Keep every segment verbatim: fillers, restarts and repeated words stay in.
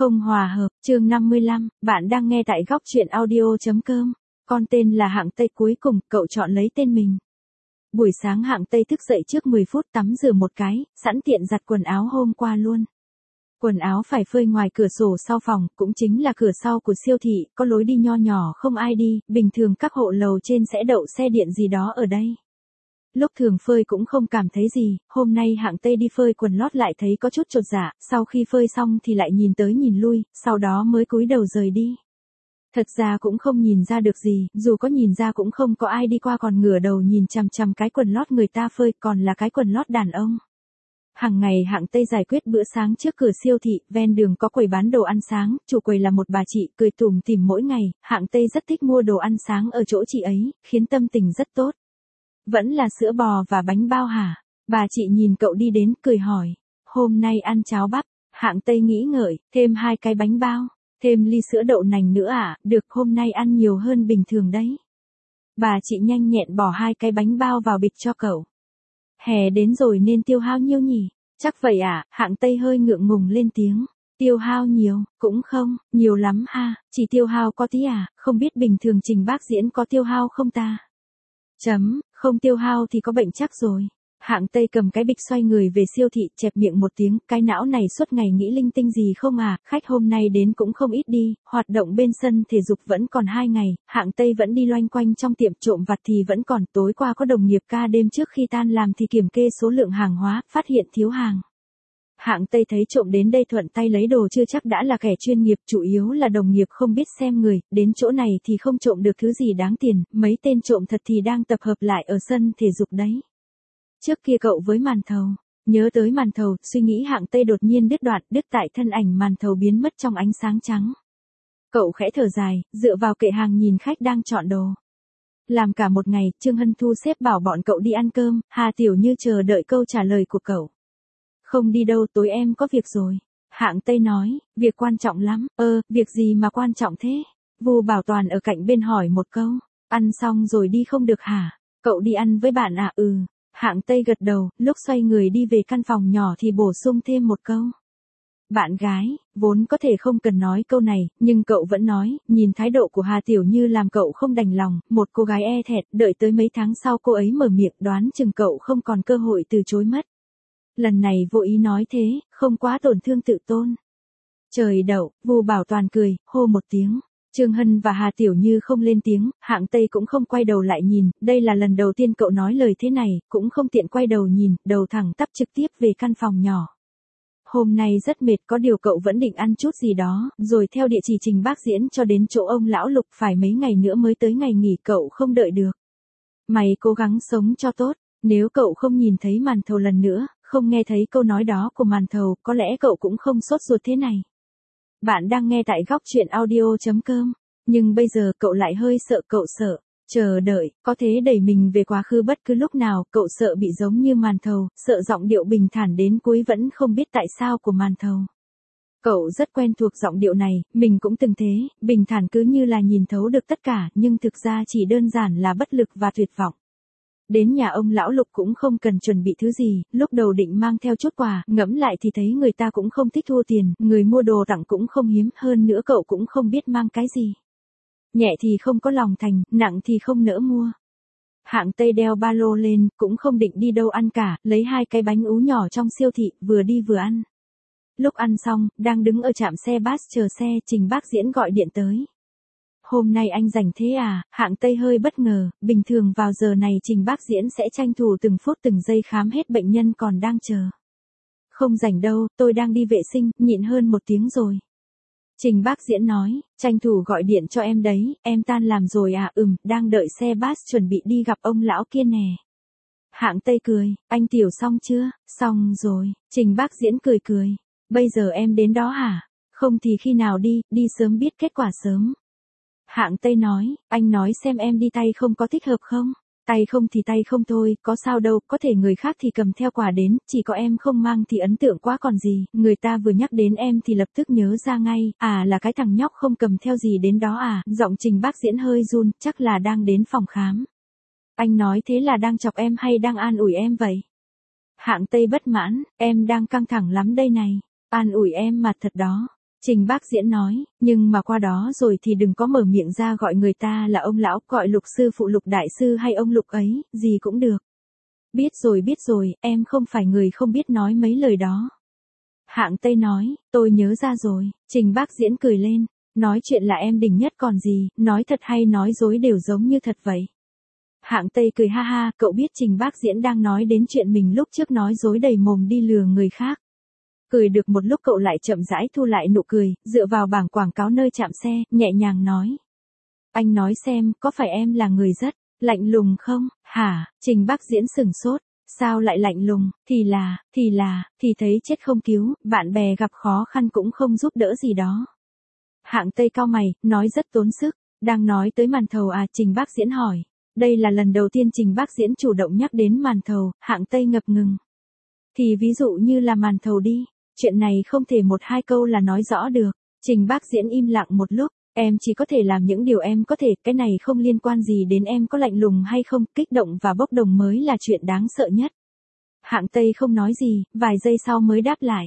Không hòa hợp, chương năm mươi lăm, bạn đang nghe tại góc truyện audio.com. Con tên là Hạng Tây, cuối cùng, cậu chọn lấy tên mình. Buổi sáng Hạng Tây thức dậy trước mười phút, tắm rửa một cái, sẵn tiện giặt quần áo hôm qua luôn. Quần áo phải phơi ngoài cửa sổ sau phòng, cũng chính là cửa sau của siêu thị, có lối đi nho nhỏ không ai đi, bình thường các hộ lầu trên sẽ đậu xe điện gì đó ở đây. Lúc thường phơi cũng không cảm thấy gì, hôm nay Hạng Tây đi phơi quần lót lại thấy có chút chột dạ, sau khi phơi xong thì lại nhìn tới nhìn lui, sau đó mới cúi đầu rời đi. Thật ra cũng không nhìn ra được gì, dù có nhìn ra cũng không có ai đi qua, còn ngửa đầu nhìn chằm chằm cái quần lót người ta phơi, còn là cái quần lót đàn ông. Hàng ngày Hạng Tây giải quyết bữa sáng trước cửa siêu thị, ven đường có quầy bán đồ ăn sáng, chủ quầy là một bà chị, cười tủm tỉm mỗi ngày, Hạng Tây rất thích mua đồ ăn sáng ở chỗ chị ấy, khiến tâm tình rất tốt. Vẫn là sữa bò và bánh bao hả? Bà chị nhìn cậu đi đến, cười hỏi. Hôm nay ăn cháo bắp. Hạng Tây nghĩ ngợi, thêm hai cái bánh bao, thêm ly sữa đậu nành nữa à, được, hôm nay ăn nhiều hơn bình thường đấy. Bà chị nhanh nhẹn bỏ hai cái bánh bao vào bịch cho cậu. Hè đến rồi nên tiêu hao nhiêu nhỉ? Chắc vậy à, Hạng Tây hơi ngượng ngùng lên tiếng. Tiêu hao nhiều, cũng không, nhiều lắm ha, chỉ tiêu hao có tí à, không biết bình thường Trình Bác Diễn có tiêu hao không ta? Chấm, không tiêu hao thì có bệnh chắc rồi. Hạng Tây cầm cái bịch xoay người về siêu thị, chẹp miệng một tiếng, cái não này suốt ngày nghĩ linh tinh gì không à, khách hôm nay đến cũng không ít đi, hoạt động bên sân thể dục vẫn còn hai ngày, Hạng Tây vẫn đi loanh quanh trong tiệm, trộm vặt thì vẫn còn, tối qua có đồng nghiệp ca đêm trước khi tan làm thì kiểm kê số lượng hàng hóa, phát hiện thiếu hàng. Hạng Tây thấy trộm đến đây thuận tay lấy đồ chưa chắc đã là kẻ chuyên nghiệp, chủ yếu là đồng nghiệp không biết xem người, đến chỗ này thì không trộm được thứ gì đáng tiền, mấy tên trộm thật thì đang tập hợp lại ở sân thể dục đấy. Trước kia cậu với màn thầu, nhớ tới màn thầu, suy nghĩ Hạng Tây đột nhiên đứt đoạn, đứt tại thân ảnh màn thầu biến mất trong ánh sáng trắng. Cậu khẽ thở dài, dựa vào kệ hàng nhìn khách đang chọn đồ. Làm cả một ngày, Trương Hân thu xếp bảo bọn cậu đi ăn cơm, Hà Tiểu Như chờ đợi câu trả lời của cậu. Không đi đâu, tối em có việc rồi. Hạng Tây nói, việc quan trọng lắm, ơ, việc gì mà quan trọng thế? Vu Bảo Toàn ở cạnh bên hỏi một câu, ăn xong rồi đi không được hả? Cậu đi ăn với bạn à? Ừ. Hạng Tây gật đầu, lúc xoay người đi về căn phòng nhỏ thì bổ sung thêm một câu. Bạn gái, vốn có thể không cần nói câu này, nhưng cậu vẫn nói, nhìn thái độ của Hà Tiểu Như làm cậu không đành lòng, một cô gái e thẹt, đợi tới mấy tháng sau cô ấy mở miệng, đoán chừng cậu không còn cơ hội từ chối mất. Lần này vô ý nói thế, không quá tổn thương tự tôn. Trời đậu, Vu Bảo Toàn cười, hô một tiếng. Trương Hân và Hà Tiểu Như không lên tiếng, Hạng Tây cũng không quay đầu lại nhìn, đây là lần đầu tiên cậu nói lời thế này, cũng không tiện quay đầu nhìn, đầu thẳng tắp trực tiếp về căn phòng nhỏ. Hôm nay rất mệt, có điều cậu vẫn định ăn chút gì đó, rồi theo địa chỉ Trình Bác Diễn cho đến chỗ ông lão Lục, phải mấy ngày nữa mới tới ngày nghỉ, cậu không đợi được. Mày cố gắng sống cho tốt, nếu cậu không nhìn thấy màn thầu lần nữa, không nghe thấy câu nói đó của màn thầu, có lẽ cậu cũng không sốt ruột thế này. Bạn đang nghe tại góc truyện audio.com, nhưng bây giờ cậu lại hơi sợ, cậu sợ, chờ đợi, có thể đẩy mình về quá khứ bất cứ lúc nào, cậu sợ bị giống như màn thầu, sợ giọng điệu bình thản đến cuối vẫn không biết tại sao của màn thầu. Cậu rất quen thuộc giọng điệu này, mình cũng từng thế, bình thản cứ như là nhìn thấu được tất cả, nhưng thực ra chỉ đơn giản là bất lực và tuyệt vọng. Đến nhà ông lão Lục cũng không cần chuẩn bị thứ gì, lúc đầu định mang theo chút quà, ngẫm lại thì thấy người ta cũng không thích thua tiền, người mua đồ tặng cũng không hiếm, hơn nữa cậu cũng không biết mang cái gì. Nhẹ thì không có lòng thành, nặng thì không nỡ mua. Hạng Tây đeo ba lô lên, cũng không định đi đâu ăn cả, lấy hai cái bánh ú nhỏ trong siêu thị, vừa đi vừa ăn. Lúc ăn xong, đang đứng ở trạm xe bus chờ xe, Trình Bác Diễn gọi điện tới. Hôm nay anh rảnh thế à? Hạng Tây hơi bất ngờ, bình thường vào giờ này Trình Bác Diễn sẽ tranh thủ từng phút từng giây khám hết bệnh nhân còn đang chờ. Không rảnh đâu, tôi đang đi vệ sinh, nhịn hơn một tiếng rồi. Trình Bác Diễn nói, tranh thủ gọi điện cho em đấy, em tan làm rồi à? Ừm, đang đợi xe bus chuẩn bị đi gặp ông lão kia nè. Hạng Tây cười, anh Tiểu xong chưa? Xong rồi. Trình Bác Diễn cười cười, bây giờ em đến đó hả? Không thì khi nào đi, đi sớm biết kết quả sớm. Hạng Tây nói, anh nói xem em đi tay không có thích hợp không? Tay không thì tay không thôi, có sao đâu, có thể người khác thì cầm theo quà đến, chỉ có em không mang thì ấn tượng quá còn gì, người ta vừa nhắc đến em thì lập tức nhớ ra ngay, à là cái thằng nhóc không cầm theo gì đến đó à, giọng Trình Bác Diễn hơi run, chắc là đang đến phòng khám. Anh nói thế là đang chọc em hay đang an ủi em vậy? Hạng Tây bất mãn, em đang căng thẳng lắm đây này, an ủi em mà thật đó. Trình Bác Diễn nói, nhưng mà qua đó rồi thì đừng có mở miệng ra gọi người ta là ông lão, gọi Lục sư phụ, Lục đại sư hay ông Lục ấy, gì cũng được. Biết rồi biết rồi, em không phải người không biết nói mấy lời đó. Hạng Tây nói, tôi nhớ ra rồi. Trình Bác Diễn cười lên, nói chuyện là em đỉnh nhất còn gì, nói thật hay nói dối đều giống như thật vậy. Hạng Tây cười ha ha, cậu biết Trình Bác Diễn đang nói đến chuyện mình lúc trước nói dối đầy mồm đi lừa người khác. Cười được một lúc cậu lại chậm rãi thu lại nụ cười, dựa vào bảng quảng cáo nơi chạm xe, nhẹ nhàng nói. Anh nói xem, có phải em là người rất lạnh lùng không? Hả? Trình Bác Diễn sừng sốt. Sao lại lạnh lùng? Thì là, thì là, thì thấy chết không cứu, bạn bè gặp khó khăn cũng không giúp đỡ gì đó. Hạng Tây cau mày, nói rất tốn sức. Đang nói tới màn thầu à? Trình Bác Diễn hỏi. Đây là lần đầu tiên Trình Bác Diễn chủ động nhắc đến màn thầu, Hạng Tây ngập ngừng. Thì ví dụ như là màn thầu đi. Chuyện này không thể một hai câu là nói rõ được. Trình Bác Diễn im lặng một lúc. Em chỉ có thể làm những điều em có thể, cái này không liên quan gì đến em có lạnh lùng hay không, kích động và bốc đồng mới là chuyện đáng sợ nhất. Hạng Tây không nói gì, vài giây sau mới đáp lại.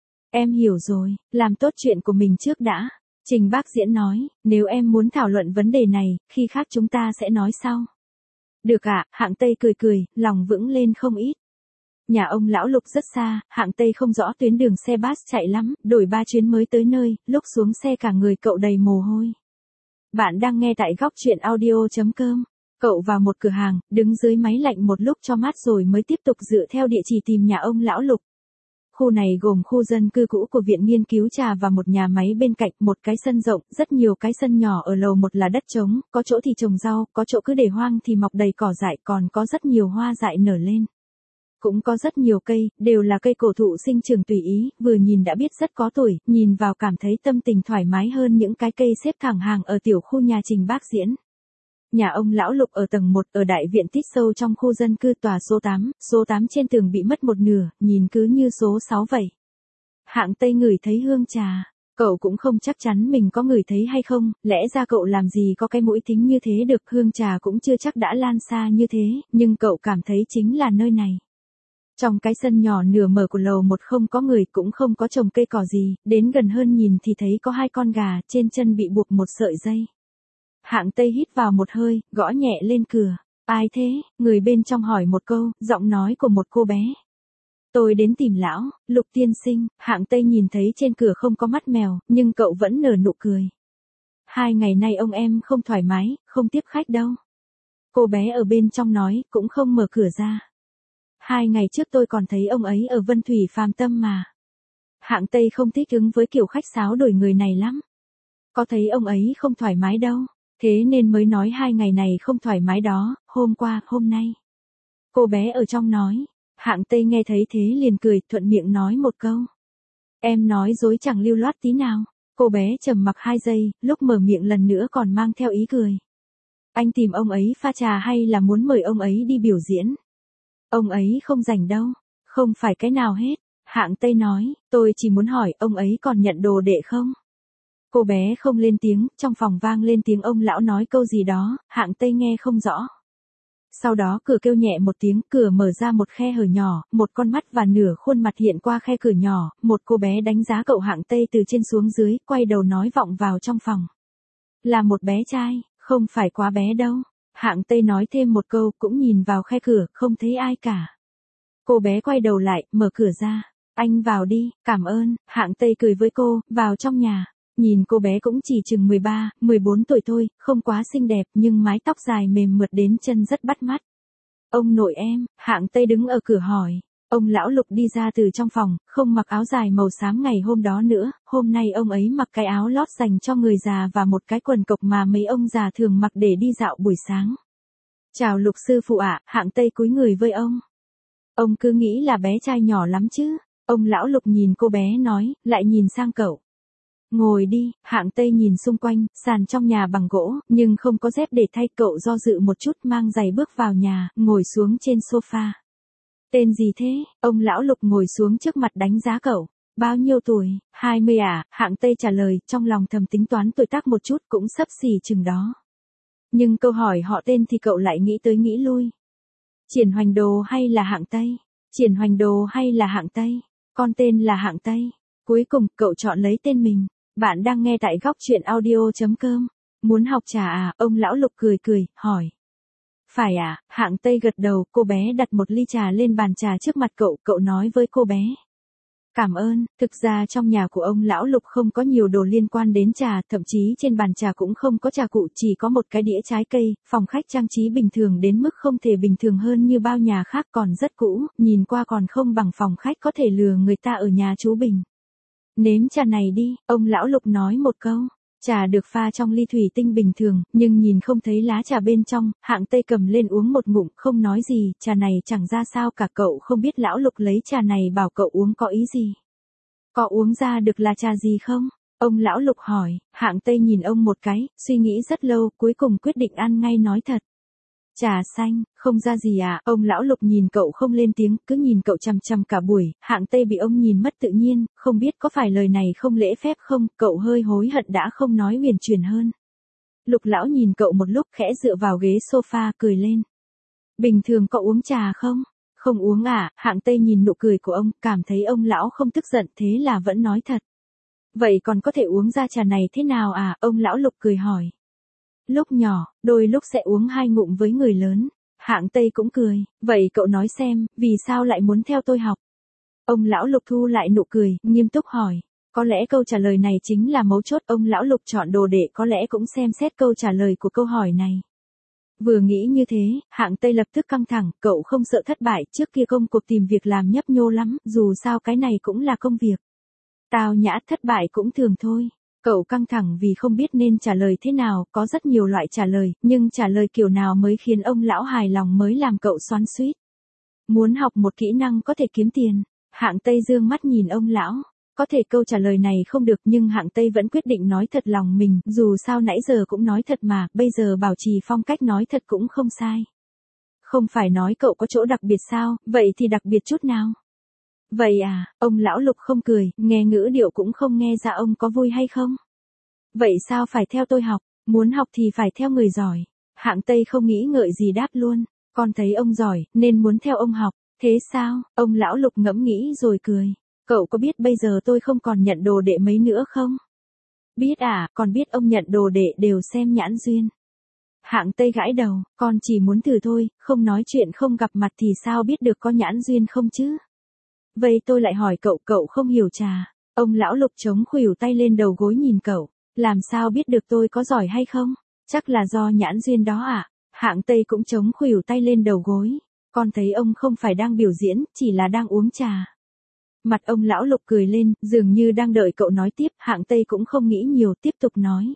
Em hiểu rồi, làm tốt chuyện của mình trước đã. Trình Bác Diễn nói, nếu em muốn thảo luận vấn đề này, khi khác chúng ta sẽ nói sau. Được ạ, Hạng Tây cười cười, lòng vững lên không ít. Nhà ông lão Lục rất xa, Hạng Tây không rõ tuyến đường xe bus chạy lắm, đổi ba chuyến mới tới nơi, lúc xuống xe cả người cậu đầy mồ hôi. Bạn đang nghe tại góc truyện audio chấm com. Cậu vào một cửa hàng, đứng dưới máy lạnh một lúc cho mát rồi mới tiếp tục dựa theo địa chỉ tìm nhà ông lão Lục. Khu này gồm khu dân cư cũ của Viện Nghiên cứu Trà và một nhà máy bên cạnh, một cái sân rộng, rất nhiều cái sân nhỏ ở lầu một là đất trống, có chỗ thì trồng rau, có chỗ cứ để hoang thì mọc đầy cỏ dại, còn có rất nhiều hoa dại nở lên. Cũng có rất nhiều cây, đều là cây cổ thụ sinh trưởng tùy ý, vừa nhìn đã biết rất có tuổi, nhìn vào cảm thấy tâm tình thoải mái hơn những cái cây xếp thẳng hàng ở tiểu khu nhà Trình Bác Diễn. Nhà ông lão Lục ở tầng một, ở đại viện tít sâu trong khu dân cư tòa số tám, số tám trên tường bị mất một nửa, nhìn cứ như số sáu vậy. Hạng Tây ngửi thấy hương trà, cậu cũng không chắc chắn mình có ngửi thấy hay không, lẽ ra cậu làm gì có cái mũi thính như thế được, hương trà cũng chưa chắc đã lan xa như thế, nhưng cậu cảm thấy chính là nơi này. Trong cái sân nhỏ nửa mở của lầu một không có người, cũng không có trồng cây cỏ gì, đến gần hơn nhìn thì thấy có hai con gà, trên chân bị buộc một sợi dây. Hạng Tây hít vào một hơi, gõ nhẹ lên cửa. Ai thế? Người bên trong hỏi một câu, giọng nói của một cô bé. Tôi đến tìm lão, Lục tiên sinh. Hạng Tây nhìn thấy trên cửa không có mắt mèo, nhưng cậu vẫn nở nụ cười. Hai ngày nay ông em không thoải mái, không tiếp khách đâu. Cô bé ở bên trong nói, cũng không mở cửa ra. Hai ngày trước tôi còn thấy ông ấy ở Vân Thủy Phàm Tâm mà. Hạng Tây không thích ứng với kiểu khách sáo đổi người này lắm. Có thấy ông ấy không thoải mái đâu, thế nên mới nói hai ngày này không thoải mái đó, hôm qua, hôm nay. Cô bé ở trong nói, Hạng Tây nghe thấy thế liền cười, thuận miệng nói một câu. Em nói dối chẳng lưu loát tí nào. Cô bé trầm mặc hai giây, lúc mở miệng lần nữa còn mang theo ý cười. Anh tìm ông ấy pha trà hay là muốn mời ông ấy đi biểu diễn? Ông ấy không rảnh đâu, không phải cái nào hết. Hạng Tây nói, tôi chỉ muốn hỏi ông ấy còn nhận đồ đệ không? Cô bé không lên tiếng, trong phòng vang lên tiếng ông lão nói câu gì đó, Hạng Tây nghe không rõ. Sau đó cửa kêu nhẹ một tiếng, cửa mở ra một khe hở nhỏ, một con mắt và nửa khuôn mặt hiện qua khe cửa nhỏ, một cô bé đánh giá cậu Hạng Tây từ trên xuống dưới, quay đầu nói vọng vào trong phòng. Là một bé trai, không phải quá bé đâu. Hạng Tây nói thêm một câu, cũng nhìn vào khe cửa, không thấy ai cả. Cô bé quay đầu lại, mở cửa ra. Anh vào đi, cảm ơn. Hạng Tây cười với cô, vào trong nhà. Nhìn cô bé cũng chỉ chừng mười ba, mười bốn tuổi thôi, không quá xinh đẹp, nhưng mái tóc dài mềm mượt đến chân rất bắt mắt. Ông nội em, Hạng Tây đứng ở cửa hỏi. Ông lão Lục đi ra từ trong phòng, không mặc áo dài màu xám ngày hôm đó nữa, hôm nay ông ấy mặc cái áo lót dành cho người già và một cái quần cộc mà mấy ông già thường mặc để đi dạo buổi sáng. Chào Lục sư phụ ạ, Hạng Tây cúi người với ông. Ông cứ nghĩ là bé trai nhỏ lắm chứ. Ông lão Lục nhìn cô bé nói, lại nhìn sang cậu. Ngồi đi. Hạng Tây nhìn xung quanh, sàn trong nhà bằng gỗ, nhưng không có dép để thay, cậu do dự một chút mang giày bước vào nhà, ngồi xuống trên sofa. Tên gì thế? Ông lão Lục ngồi xuống trước mặt đánh giá cậu. Bao nhiêu tuổi? hai mươi à? Hạng Tây trả lời, trong lòng thầm tính toán tuổi tác một chút, cũng xấp xỉ chừng đó. Nhưng câu hỏi họ tên thì cậu lại nghĩ tới nghĩ lui. Triển Hoành Đồ hay là Hạng Tây? Triển Hoành Đồ hay là Hạng Tây? Con tên là Hạng Tây. Cuối cùng, cậu chọn lấy tên mình. Bạn đang nghe tại góc chuyện audio chấm com. Muốn học trà à? Ông lão Lục cười cười, hỏi. Phải à? Hạng Tây gật đầu, cô bé đặt một ly trà lên bàn trà trước mặt cậu, cậu nói với cô bé. Cảm ơn. Thực ra trong nhà của ông lão Lục không có nhiều đồ liên quan đến trà, thậm chí trên bàn trà cũng không có trà cụ, chỉ có một cái đĩa trái cây, phòng khách trang trí bình thường đến mức không thể bình thường hơn như bao nhà khác, còn rất cũ, nhìn qua còn không bằng phòng khách có thể lừa người ta ở nhà chú Bình. Nếm trà này đi, ông lão Lục nói một câu. Trà được pha trong ly thủy tinh bình thường, nhưng nhìn không thấy lá trà bên trong, Hạng Tây cầm lên uống một ngụm, không nói gì, trà này chẳng ra sao cả. Cậu không biết lão Lục lấy trà này bảo cậu uống có ý gì. Có uống ra được là trà gì không? Ông lão Lục hỏi. Hạng Tây nhìn ông một cái, suy nghĩ rất lâu, cuối cùng quyết định ăn ngay nói thật. Trà xanh, không ra gì à? Ông lão Lục nhìn cậu không lên tiếng, cứ nhìn cậu chằm chằm cả buổi. Hạng Tây bị ông nhìn mất tự nhiên, không biết có phải lời này không lễ phép không, cậu hơi hối hận đã không nói huyền chuyển hơn. Lục lão nhìn cậu một lúc, khẽ dựa vào ghế sofa cười lên. Bình thường cậu uống trà không? Không uống à? Hạng Tây nhìn nụ cười của ông, cảm thấy ông lão không tức giận, thế là vẫn nói thật. Vậy còn có thể uống ra trà này thế nào à? Ông lão Lục cười hỏi. Lúc nhỏ, đôi lúc sẽ uống hai ngụm với người lớn. Hạng Tây cũng cười. Vậy cậu nói xem, vì sao lại muốn theo tôi học? Ông lão Lục thu lại nụ cười, nghiêm túc hỏi. Có lẽ câu trả lời này chính là mấu chốt. Ông lão Lục chọn đồ đệ có lẽ cũng xem xét câu trả lời của câu hỏi này. Vừa nghĩ như thế, Hạng Tây lập tức căng thẳng. Cậu không sợ thất bại, trước kia công cuộc tìm việc làm nhấp nhô lắm, dù sao cái này cũng là công việc. Tao nhã, thất bại cũng thường thôi. Cậu căng thẳng vì không biết nên trả lời thế nào, có rất nhiều loại trả lời, nhưng trả lời kiểu nào mới khiến ông lão hài lòng mới làm cậu xoắn xuýt. Muốn học một kỹ năng có thể kiếm tiền. Hạng Tây dương mắt nhìn ông lão. Có thể câu trả lời này không được, nhưng Hạng Tây vẫn quyết định nói thật lòng mình, dù sao nãy giờ cũng nói thật mà, bây giờ bảo trì phong cách nói thật cũng không sai. Không phải nói cậu có chỗ đặc biệt sao, vậy thì đặc biệt chút nào? Vậy à? Ông lão Lục không cười, nghe ngữ điệu cũng không nghe ra ông có vui hay không. Vậy sao phải theo tôi học? Muốn học thì phải theo người giỏi. Hạng Tây không nghĩ ngợi gì đáp luôn. Con thấy ông giỏi, nên muốn theo ông học. Thế sao? Ông lão Lục ngẫm nghĩ rồi cười. Cậu có biết bây giờ tôi không còn nhận đồ đệ mấy nữa không? Biết à, còn biết ông nhận đồ đệ đều xem nhãn duyên. Hạng Tây gãi đầu, con chỉ muốn thử thôi, không nói chuyện không gặp mặt thì sao biết được có nhãn duyên không chứ? Vậy tôi lại hỏi cậu, cậu không hiểu trà. Ông lão Lục chống khuỷu tay lên đầu gối nhìn cậu. Làm sao biết được tôi có giỏi hay không? Chắc là do nhãn duyên đó ạ. À? Hạng Tây cũng chống khuỷu tay lên đầu gối. Con thấy ông không phải đang biểu diễn, chỉ là đang uống trà. Mặt ông lão Lục cười lên, dường như đang đợi cậu nói tiếp. Hạng Tây cũng không nghĩ nhiều, tiếp tục nói.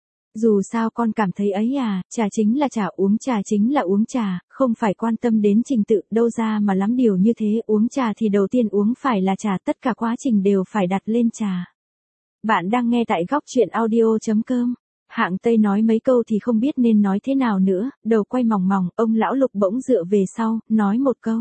Dù sao con cảm thấy ấy à, trà chính là trà, uống trà chính là uống trà, không phải quan tâm đến trình tự, đâu ra mà lắm điều như thế. Uống trà thì đầu tiên uống phải là trà, tất cả quá trình đều phải đặt lên trà. Bạn đang nghe tại góc chuyện audio chấm com. Hạng Tây nói mấy câu thì không biết nên nói thế nào nữa, đầu quay mòng mòng, ông lão Lục bỗng dựa về sau, nói một câu.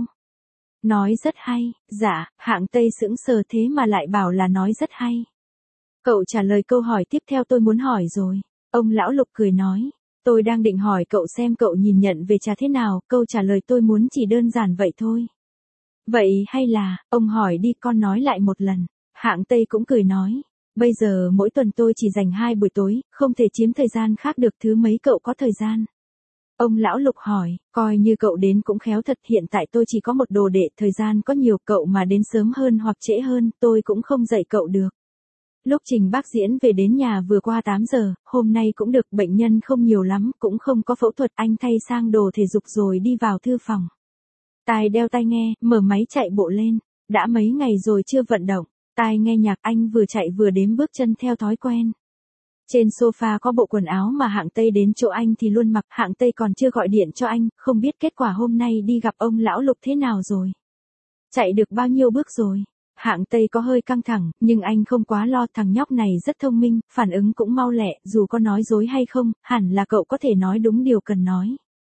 Nói rất hay. Dạ. Hạng Tây sững sờ, thế mà lại bảo là nói rất hay. Cậu trả lời câu hỏi tiếp theo tôi muốn hỏi rồi. Ông lão Lục cười nói, tôi đang định hỏi cậu xem cậu nhìn nhận về trà thế nào, câu trả lời tôi muốn chỉ đơn giản vậy thôi. Vậy hay là, ông hỏi đi, con nói lại một lần. Hạng Tây cũng cười nói, bây giờ mỗi tuần tôi chỉ dành hai buổi tối, không thể chiếm thời gian khác được, thứ mấy cậu có thời gian? Ông lão Lục hỏi, coi như cậu đến cũng khéo thật, hiện tại tôi chỉ có một đồ đệ, thời gian có nhiều, cậu mà đến sớm hơn hoặc trễ hơn, tôi cũng không dạy cậu được. Lúc Trình Bác Diễn về đến nhà vừa qua tám giờ, hôm nay cũng được, bệnh nhân không nhiều lắm, cũng không có phẫu thuật, anh thay sang đồ thể dục rồi đi vào thư phòng. Tai đeo tai nghe, mở máy chạy bộ lên, đã mấy ngày rồi chưa vận động, tai nghe nhạc, anh vừa chạy vừa đếm bước chân theo thói quen. Trên sofa có bộ quần áo mà Hạng Tây đến chỗ anh thì luôn mặc, Hạng Tây còn chưa gọi điện cho anh, không biết kết quả hôm nay đi gặp ông lão Lục thế nào rồi. Chạy được bao nhiêu bước rồi. Hạng Tây có hơi căng thẳng, nhưng anh không quá lo, thằng nhóc này rất thông minh, phản ứng cũng mau lẹ, dù có nói dối hay không, hẳn là cậu có thể nói đúng điều cần nói.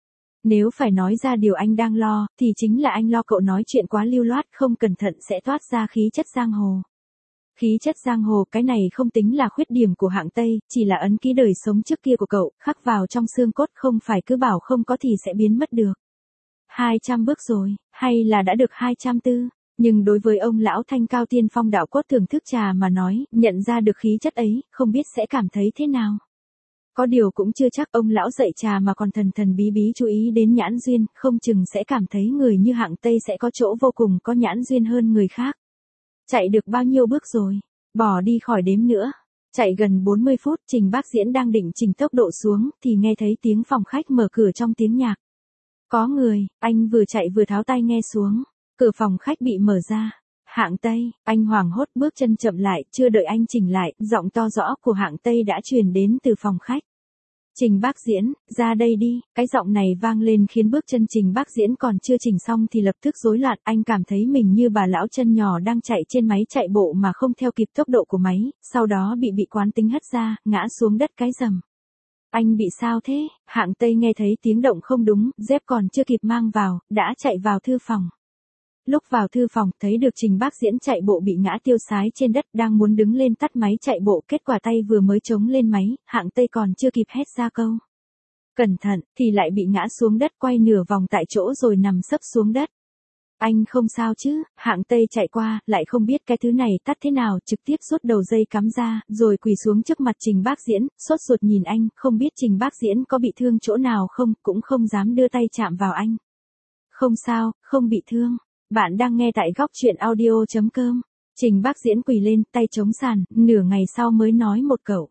Nếu phải nói ra điều anh đang lo, thì chính là anh lo cậu nói chuyện quá lưu loát, không cẩn thận sẽ toát ra khí chất giang hồ. Khí chất giang hồ, cái này không tính là khuyết điểm của Hạng Tây, chỉ là ấn ký đời sống trước kia của cậu, khắc vào trong xương cốt, không phải cứ bảo không có thì sẽ biến mất được. hai trăm bước rồi, hay là đã được hai trăm tư? Nhưng đối với ông lão thanh cao tiên phong đạo cốt thưởng thức trà mà nói, nhận ra được khí chất ấy, không biết sẽ cảm thấy thế nào. Có điều cũng chưa chắc ông lão dạy trà mà còn thần thần bí bí chú ý đến nhãn duyên, không chừng sẽ cảm thấy người như hạng Tây sẽ có chỗ vô cùng có nhãn duyên hơn người khác. Chạy được bao nhiêu bước rồi? Bỏ đi khỏi đếm nữa. Chạy gần bốn mươi phút, Trình Bác Diễn đang định chỉnh tốc độ xuống, thì nghe thấy tiếng phòng khách mở cửa trong tiếng nhạc. Có người, anh vừa chạy vừa tháo tai nghe xuống. Cửa phòng khách bị mở ra. Hạng Tây, anh hoảng hốt bước chân chậm lại, chưa đợi anh chỉnh lại, giọng to rõ của Hạng Tây đã truyền đến từ phòng khách. Trình Bác Diễn, ra đây đi, cái giọng này vang lên khiến bước chân Trình Bác Diễn còn chưa chỉnh xong thì lập tức rối loạn, anh cảm thấy mình như bà lão chân nhỏ đang chạy trên máy chạy bộ mà không theo kịp tốc độ của máy, sau đó bị bị quán tính hất ra, ngã xuống đất cái rầm. Anh bị sao thế? Hạng Tây nghe thấy tiếng động không đúng, dép còn chưa kịp mang vào, đã chạy vào thư phòng. Lúc vào thư phòng, thấy được Trình Bác Diễn chạy bộ bị ngã tiêu sái trên đất, đang muốn đứng lên tắt máy chạy bộ, kết quả tay vừa mới chống lên máy, Hạng Tây còn chưa kịp hét ra câu cẩn thận, thì lại bị ngã xuống đất, quay nửa vòng tại chỗ rồi nằm sấp xuống đất. Anh không sao chứ? Hạng Tây chạy qua, lại không biết cái thứ này tắt thế nào, trực tiếp rút đầu dây cắm ra, rồi quỳ xuống trước mặt Trình Bác Diễn, sốt ruột nhìn anh, không biết Trình Bác Diễn có bị thương chỗ nào không, cũng không dám đưa tay chạm vào anh. Không sao, không bị thương. Bạn đang nghe tại góc truyện audio chấm com. Trình Bác Diễn quỳ lên, tay chống sàn, nửa ngày sau mới nói một câu.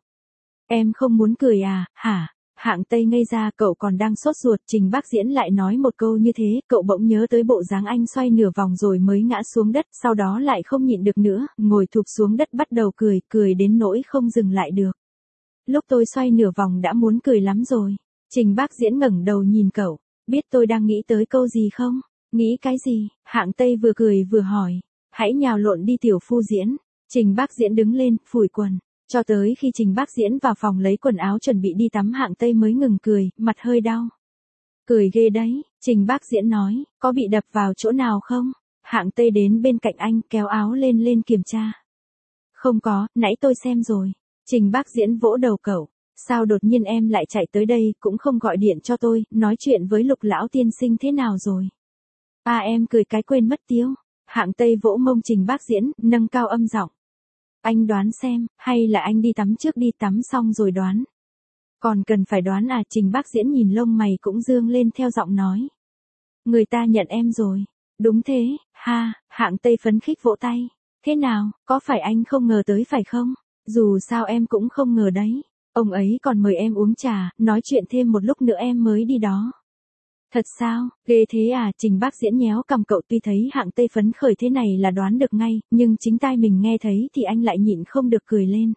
Em không muốn cười à, hả? Hạng Tây ngây ra, cậu còn đang sốt ruột, Trình Bác Diễn lại nói một câu như thế, cậu bỗng nhớ tới bộ dáng anh xoay nửa vòng rồi mới ngã xuống đất, sau đó lại không nhịn được nữa, ngồi thụp xuống đất bắt đầu cười, cười đến nỗi không dừng lại được. Lúc tôi xoay nửa vòng đã muốn cười lắm rồi. Trình Bác Diễn ngẩng đầu nhìn cậu, biết tôi đang nghĩ tới câu gì không? Nghĩ cái gì? Hạng Tây vừa cười vừa hỏi. Hãy nhào lộn đi tiểu phu Diễn. Trình Bác Diễn đứng lên, phủi quần. Cho tới khi Trình Bác Diễn vào phòng lấy quần áo chuẩn bị đi tắm, Hạng Tây mới ngừng cười, mặt hơi đau. Cười ghê đấy, Trình Bác Diễn nói, có bị đập vào chỗ nào không? Hạng Tây đến bên cạnh anh, kéo áo lên lên kiểm tra. Không có, nãy tôi xem rồi. Trình Bác Diễn vỗ đầu cậu. Sao đột nhiên em lại chạy tới đây, cũng không gọi điện cho tôi, nói chuyện với Lục lão tiên sinh thế nào rồi? À em cười cái quên mất tiêu. Hạng Tây vỗ mông Trình Bác Diễn, nâng cao âm giọng. Anh đoán xem, hay là anh đi tắm trước, đi tắm xong rồi đoán. Còn cần phải đoán à? Trình Bác Diễn nhìn lông mày cũng dương lên theo giọng nói. Người ta nhận em rồi. Đúng thế, ha, Hạng Tây phấn khích vỗ tay. Thế nào, có phải anh không ngờ tới phải không? Dù sao em cũng không ngờ đấy. Ông ấy còn mời em uống trà, nói chuyện thêm một lúc nữa em mới đi đó. Thật sao, ghê thế à? Trình Bác Diễn nhéo cằm cậu, tuy thấy Hạng Tây phấn khởi thế này là đoán được ngay, nhưng chính tai mình nghe thấy thì anh lại nhịn không được cười lên.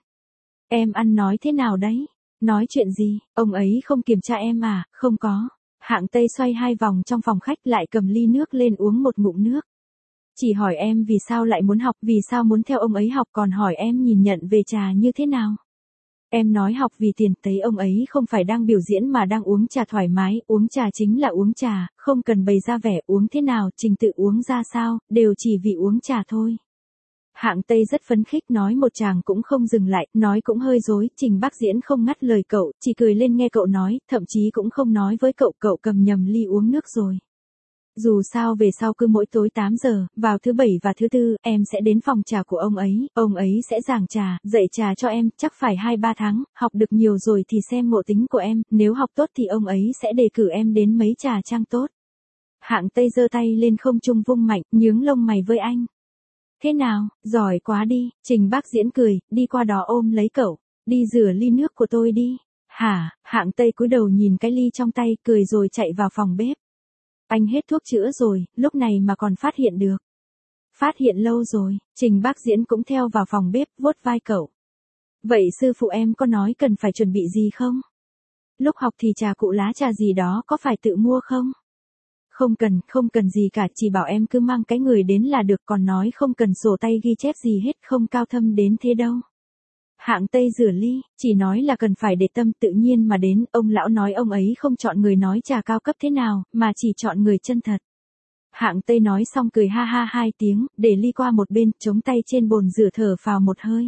Em ăn nói thế nào đấy? Nói chuyện gì, ông ấy không kiểm tra em à? Không có. Hạng Tây xoay hai vòng trong phòng khách lại cầm ly nước lên uống một ngụm nước. Chỉ hỏi em vì sao lại muốn học, vì sao muốn theo ông ấy học, còn hỏi em nhìn nhận về trà như thế nào. Em nói học vì tiền, thấy ông ấy không phải đang biểu diễn mà đang uống trà thoải mái, uống trà chính là uống trà, không cần bày ra vẻ uống thế nào, trình tự uống ra sao, đều chỉ vì uống trà thôi. Hạng Tây rất phấn khích, nói một chàng cũng không dừng lại, nói cũng hơi dối, Trình Bác Diễn không ngắt lời cậu, chỉ cười lên nghe cậu nói, thậm chí cũng không nói với cậu, cậu cầm nhầm ly uống nước rồi. Dù sao về sau cứ mỗi tối tám giờ, vào thứ bảy và thứ tư, em sẽ đến phòng trà của ông ấy, ông ấy sẽ giảng trà, dạy trà cho em, chắc phải hai ba tháng, học được nhiều rồi thì xem ngộ tính của em, nếu học tốt thì ông ấy sẽ đề cử em đến mấy trà trang tốt. Hạng Tây giơ tay lên không trung vung mạnh, nhướng lông mày với anh. Thế nào, giỏi quá đi, Trình Bác Diễn cười, đi qua đó ôm lấy cậu, đi rửa ly nước của tôi đi. Hả? Hạng Tây cúi đầu nhìn cái ly trong tay, cười rồi chạy vào phòng bếp. Anh hết thuốc chữa rồi, lúc này mà còn phát hiện được. Phát hiện lâu rồi, Trình Bác Diễn cũng theo vào phòng bếp, vuốt vai cậu. Vậy sư phụ em có nói cần phải chuẩn bị gì không? Lúc học thì trà cụ lá trà gì đó có phải tự mua không? Không cần, không cần gì cả, chỉ bảo em cứ mang cái người đến là được, còn nói không cần sổ tay ghi chép gì hết, không cao thâm đến thế đâu. Hạng Tây rửa ly, chỉ nói là cần phải để tâm, tự nhiên mà đến, ông lão nói ông ấy không chọn người nói trà cao cấp thế nào, mà chỉ chọn người chân thật. Hạng Tây nói xong cười ha ha hai tiếng, để ly qua một bên, chống tay trên bồn rửa thở phào một hơi.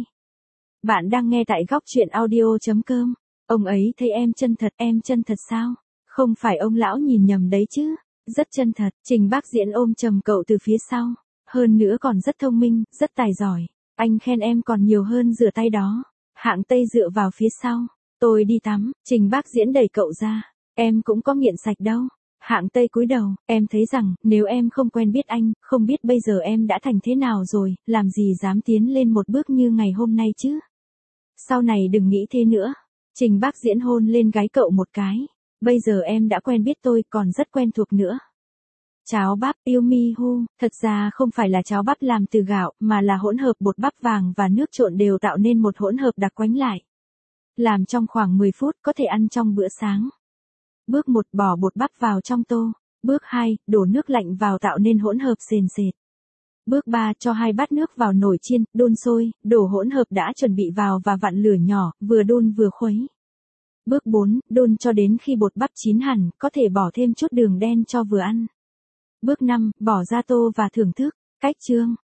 Bạn đang nghe tại góc truyện audio chấm com. Ông ấy thấy em chân thật, em chân thật sao? Không phải ông lão nhìn nhầm đấy chứ? Rất chân thật, Trình Bác Diễn ôm chầm cậu từ phía sau. Hơn nữa còn rất thông minh, rất tài giỏi. Anh khen em còn nhiều hơn rửa tay đó. Hạng Tây dựa vào phía sau. Tôi đi tắm, Trình Bác Diễn đẩy cậu ra. Em cũng có nghiện sạch đâu. Hạng Tây cúi đầu, em thấy rằng, nếu em không quen biết anh, không biết bây giờ em đã thành thế nào rồi, làm gì dám tiến lên một bước như ngày hôm nay chứ. Sau này đừng nghĩ thế nữa. Trình Bác Diễn hôn lên gái cậu một cái. Bây giờ em đã quen biết tôi, còn rất quen thuộc nữa. Cháo bắp yêu mi hu, thật ra không phải là cháo bắp làm từ gạo, mà là hỗn hợp bột bắp vàng và nước trộn đều tạo nên một hỗn hợp đặc quánh lại. Làm trong khoảng mười phút, có thể ăn trong bữa sáng. Bước một, bỏ bột bắp vào trong tô. Bước hai, đổ nước lạnh vào tạo nên hỗn hợp sền sệt. Bước ba, cho hai bát nước vào nồi chiên, đun sôi, đổ hỗn hợp đã chuẩn bị vào và vặn lửa nhỏ, vừa đun vừa khuấy. Bước bốn, đun cho đến khi bột bắp chín hẳn, có thể bỏ thêm chút đường đen cho vừa ăn. Bước năm, bỏ ra tô và thưởng thức. Cách chương.